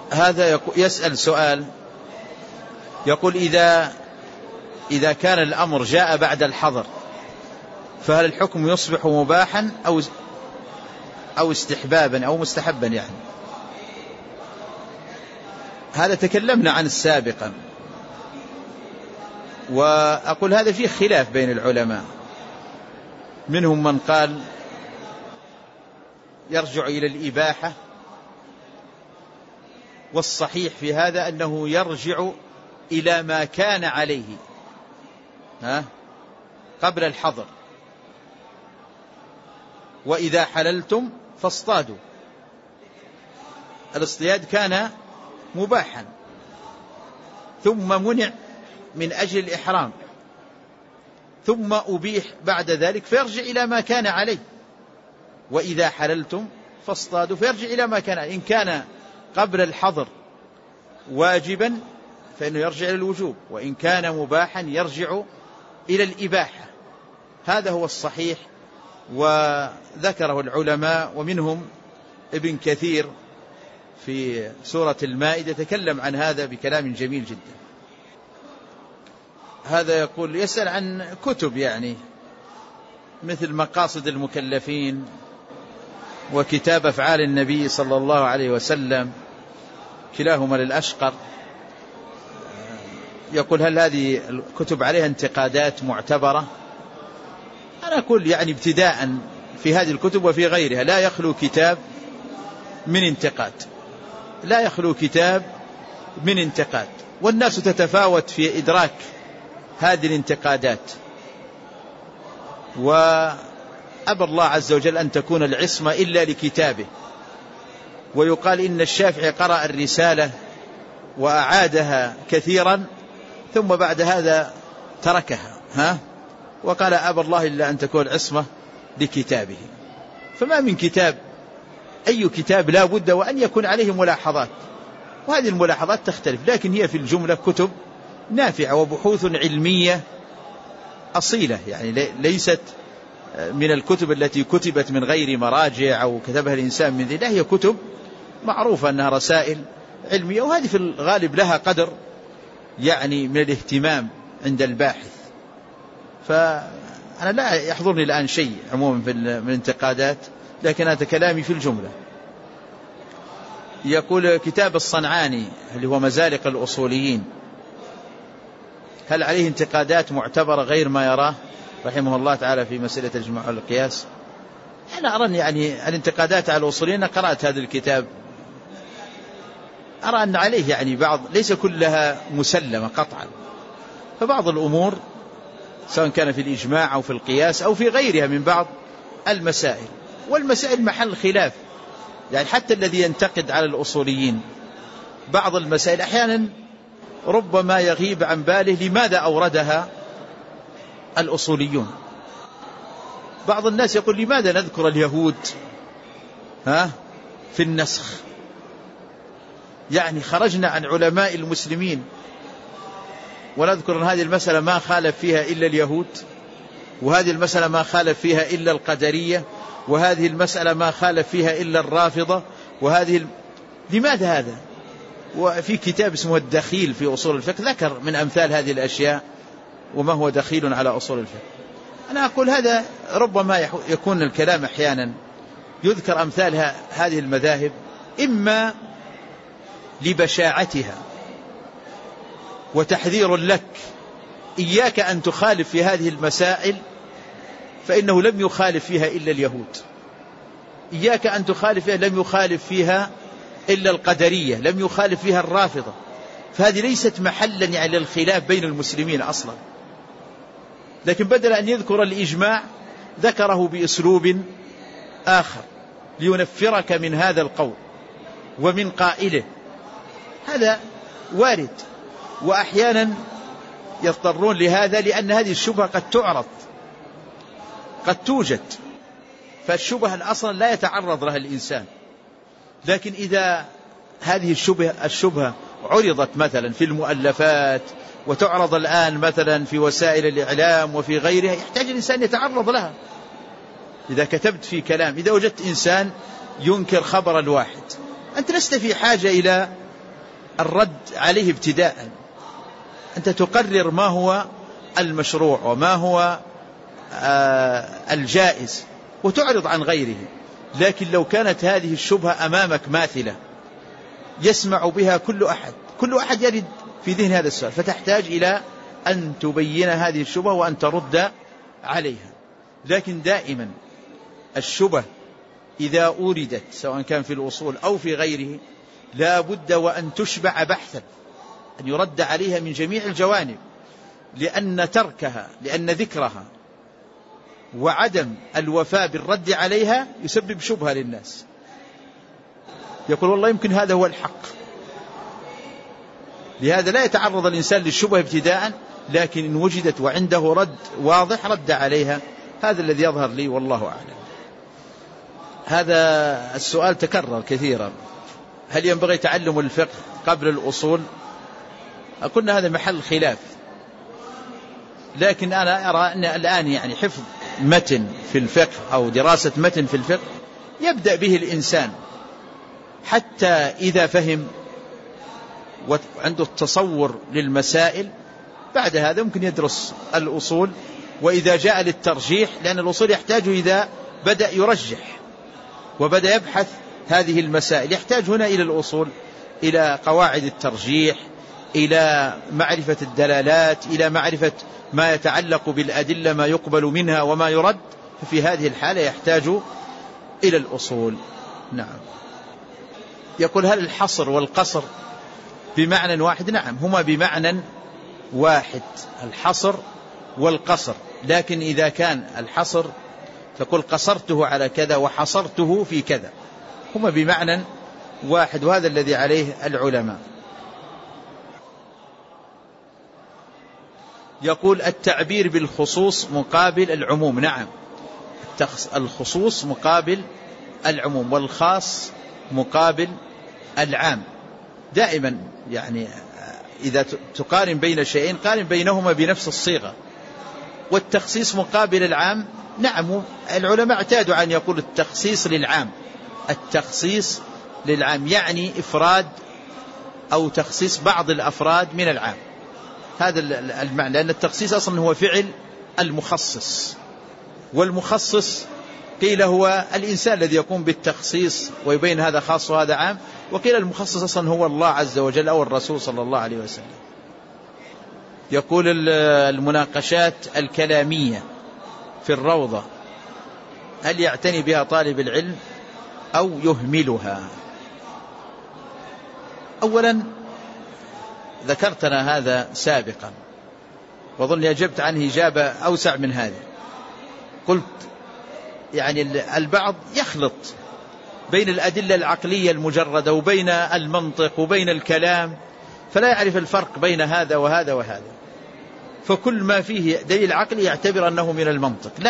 هذا يسأل سؤال يقول إذا كان الأمر جاء بعد الحظر فهل الحكم يصبح مباحا أو استحبابا أو مستحبا؟ يعني هذا تكلمنا عن سابقا، وأقول هذا فيه خلاف بين العلماء، منهم من قال يرجع إلى الإباحة، والصحيح في هذا أنه يرجع إلى ما كان عليه قبل الحظر. وإذا حللتم فاصطادوا، الاصطياد كان مباحا ثم منع من أجل الإحرام ثم أبيح بعد ذلك، فيرجع إلى ما كان عليه. وإذا حللتم فاصطادوا فيرجع إلى ما كان عليه. إن كان قبل الحظر واجبا فإنه يرجع إلى الوجوب، وإن كان مباحا يرجع إلى الإباحة. هذا هو الصحيح، وذكره العلماء، ومنهم ابن كثير في سورة المائدة تكلم عن هذا بكلام جميل جدا. هذا يقول يسأل عن كتب يعني مثل مقاصد المكلفين وكتاب أفعال النبي صلى الله عليه وسلم، كلاهما للأشقر. يقول هل هذه الكتب عليها انتقادات معتبرة؟ أنا أقول يعني ابتداء في هذه الكتب وفي غيرها لا يخلو كتاب من انتقاد، لا يخلو كتاب من انتقاد، والناس تتفاوت في إدراك هذه الانتقادات. وأبى الله عز وجل أن تكون العصمة إلا لكتابه. ويقال إن الشافعي قرأ الرسالة وأعادها كثيرا ثم بعد هذا تركها وقال أبى الله إلا أن تكون العصمة لكتابه. فما من كتاب، أي كتاب لا بد وأن يكون عليه ملاحظات، وهذه الملاحظات تختلف، لكن هي في الجملة كتب نافعة وبحوث علمية أصيلة، يعني ليست من الكتب التي كتبت من غير مراجع أو كتبها الإنسان من ذي، لا، هي كتب معروفة أنها رسائل علمية، وهذه في الغالب لها قدر يعني من الاهتمام عند الباحث. فأنا لا يحضرني الآن شيء عموما من الانتقادات، لكن هذا كلامي في الجملة. يقول كتاب الصنعاني اللي هو مزالق الأصوليين، هل عليه انتقادات معتبرة غير ما يراه رحمه الله تعالى في مسألة الجمع والقياس؟ أنا أرى يعني الانتقادات على الأصوليين، قرأت هذا الكتاب، أرى أن عليه يعني بعض، ليس كلها مسلمة قطعا، فبعض الأمور سواء كان في الإجماع أو في القياس أو في غيرها من بعض المسائل، والمسائل محل خلاف، يعني حتى الذي ينتقد على الأصوليين بعض المسائل أحيانا ربما يغيب عن باله لماذا أوردها الأصوليون. بعض الناس يقول لماذا نذكر اليهود في النسخ؟ يعني خرجنا عن علماء المسلمين ونذكر أن هذه المسألة ما خالف فيها إلا اليهود، وهذه المسألة ما خالف فيها إلا القدرية، وهذه المسألة ما خالف فيها إلا الرافضة، لماذا هذا؟ وفي كتاب اسمه الدخيل في أصول الفقه ذكر من أمثال هذه الأشياء وما هو دخيل على أصول الفقه. أنا أقول هذا ربما يكون الكلام أحيانا يذكر أمثال هذه المذاهب إما لبشاعتها وتحذير لك، إياك أن تخالف في هذه المسائل فإنه لم يخالف فيها إلا اليهود، إياك أن تخالف فيها لم يخالف فيها إلا القدرية، لم يخالف فيها الرافضة، فهذه ليست محلا يعني للخلاف بين المسلمين أصلا. لكن بدل أن يذكر الإجماع ذكره بأسلوب آخر لينفرك من هذا القول ومن قائله. هذا وارد، وأحيانا يضطرون لهذا لأن هذه الشبهة قد تعرض، قد توجد، فالشبهة أصلا لا يتعرض لها الإنسان. لكن إذا هذه الشبهة عرضت مثلا في المؤلفات وتعرض الآن مثلا في وسائل الإعلام وفي غيرها، يحتاج الإنسان يتعرض لها. إذا كتبت في كلام، إذا وجدت إنسان ينكر خبر الواحد، أنت لست في حاجة إلى الرد عليه ابتداء. أنت تقرر ما هو المشروع وما هو الجائز وتعرض عن غيره. لكن لو كانت هذه الشبهة أمامك ماثلة يسمع بها كل أحد يرد في ذهن هذا السؤال، فتحتاج إلى أن تبين هذه الشبهة وأن ترد عليها. لكن دائما الشبهة إذا أوردت سواء كان في الأصول أو في غيره لا بد وأن تشبع بحثا، أن يرد عليها من جميع الجوانب، لأن ذكرها وعدم الوفاء بالرد عليها يسبب شبهة للناس. يقول والله يمكن هذا هو الحق. لهذا لا يتعرض الإنسان للشبهة ابتداء، لكن إن وجدت وعنده رد واضح رد عليها. هذا الذي يظهر لي والله أعلم. هذا السؤال تكرر كثيرا: هل ينبغي تعلم الفقه قبل الأصول؟ قلنا هذا محل خلاف، لكن أنا أرى أن الآن يعني حفظ متن في الفقه أو دراسة متن في الفقه يبدأ به الإنسان حتى إذا فهم وعنده التصور للمسائل، بعد هذا ممكن يدرس الأصول. وإذا جاء للترجيح، لأن الأصول يحتاج إذا بدأ يرجح وبدأ يبحث هذه المسائل يحتاج هنا إلى الأصول، إلى قواعد الترجيح، إلى معرفة الدلالات، إلى معرفة ما يتعلق بالأدلة، ما يقبل منها وما يرد. ففي هذه الحالة يحتاج إلى الأصول. نعم. يقول: هل الحصر والقصر بمعنى واحد؟ نعم، هما بمعنى واحد، الحصر والقصر. لكن إذا كان الحصر تقول قصرته على كذا وحصرته في كذا، هما بمعنى واحد، وهذا الذي عليه العلماء. يقول: التعبير بالخصوص مقابل العموم. نعم، الخصوص مقابل العموم، والخاص مقابل العام. دائما يعني إذا تقارن بين شيئين قارن بينهما بنفس الصيغة. والتخصيص مقابل العام، نعم، العلماء اعتادوا أن يقول التخصيص للعام. التخصيص للعام يعني إفراد أو تخصيص بعض الأفراد من العام. هذا المعنى، لأن التخصيص أصلا هو فعل المخصص، والمخصص قيل هو الإنسان الذي يقوم بالتخصيص ويبين هذا خاص وهذا عام، وقيل المخصص أصلا هو الله عز وجل أو الرسول صلى الله عليه وسلم. يقول: المناقشات الكلامية في الروضة هل يعتني بها طالب العلم أو يهملها؟ أولا ذكرتنا هذا سابقا، وظن أجبت عنه إجابة أوسع من هذه. قلت يعني البعض يخلط بين الأدلة العقلية المجردة وبين المنطق وبين الكلام، فلا يعرف الفرق بين هذا وهذا وهذا، فكل ما فيه دليل عقلي يعتبر أنه من المنطق. لا،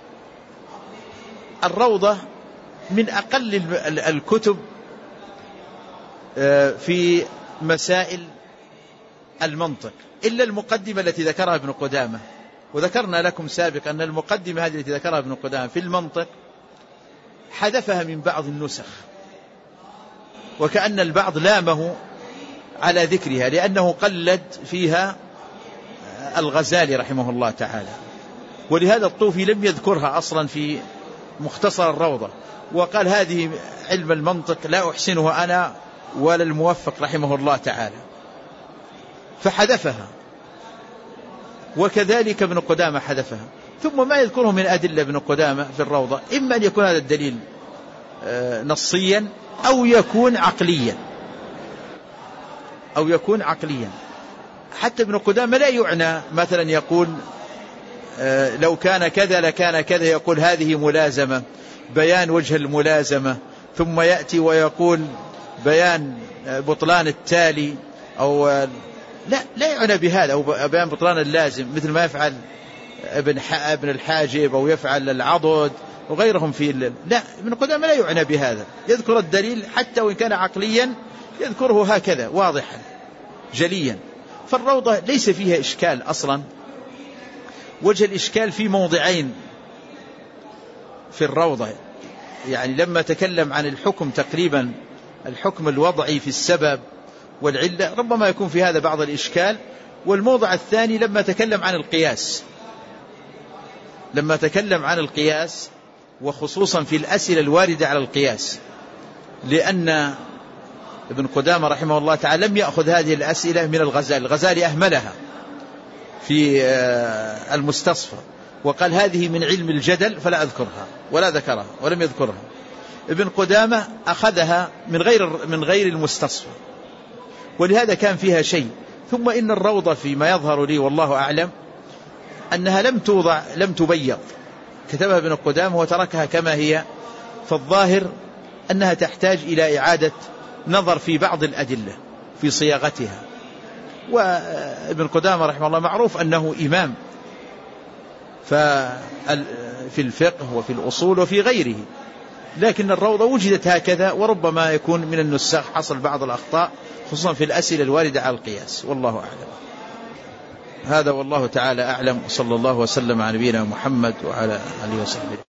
الروضة من أقل الكتب في مسائل المنطق، إلا المقدمة التي ذكرها ابن قدامة. وذكرنا لكم سابقا أن المقدمة هذه التي ذكرها ابن قدامة في المنطق حذفها من بعض النسخ، وكأن البعض لامه على ذكرها لأنه قلد فيها الغزالي رحمه الله تعالى. ولهذا الطوفي لم يذكرها أصلا في مختصر الروضة، وقال هذه علم المنطق لا أحسنه أنا ولا الموفق رحمه الله تعالى، فحذفها. وكذلك ابن قدامة حذفها. ثم ما يذكره من أدلة ابن قدامة في الروضة إما أن يكون هذا الدليل نصيا أو يكون عقليا حتى ابن قدامة لا يعنى مثلا يقول لو كان كذا لكان كذا، يقول هذه ملازمة، بيان وجه الملازمة، ثم يأتي ويقول بيان بطلان التالي، أو لا يعنى بهذا، أو بيان بطلان اللازم، مثل ما يفعل ابن الحاجب أو يفعل العضد وغيرهم في لا، ابن قدامة لا يعنى بهذا، يذكر الدليل حتى وإن كان عقليا يذكره هكذا واضحا جليا. فالروضة ليس فيها إشكال أصلا. وجه الإشكال في موضعين في الروضة، يعني لما تكلم عن الحكم تقريبا الحكم الوضعي في السبب، والعلة، ربما يكون في هذا بعض الإشكال. والموضع الثاني لما تكلم عن القياس وخصوصا في الأسئلة الواردة على القياس، لأن ابن قدامة رحمه الله تعالى لم يأخذ هذه الأسئلة من الغزالي أهملها في المستصفى وقال هذه من علم الجدل فلا أذكرها، ولا ذكرها ولم يذكرها. ابن قدامة أخذها من غير المستصفى، ولهذا كان فيها شيء. ثم إن الروضة فيما يظهر لي والله أعلم أنها لم تبيض، كتبها ابن قدامة وتركها كما هي، فالظاهر أنها تحتاج إلى إعادة نظر في بعض الأدلة في صياغتها. وابن قدامة رحمه الله معروف أنه إمام في الفقه وفي الأصول وفي غيره، لكن الروضة وجدت هكذا، وربما يكون من النساخ حصل بعض الأخطاء خصوصا في الأسئلة الواردة على القياس، والله أعلم. هذا والله تعالى أعلم، وصلى الله وسلم على نبينا محمد وعلى آله وصحبه.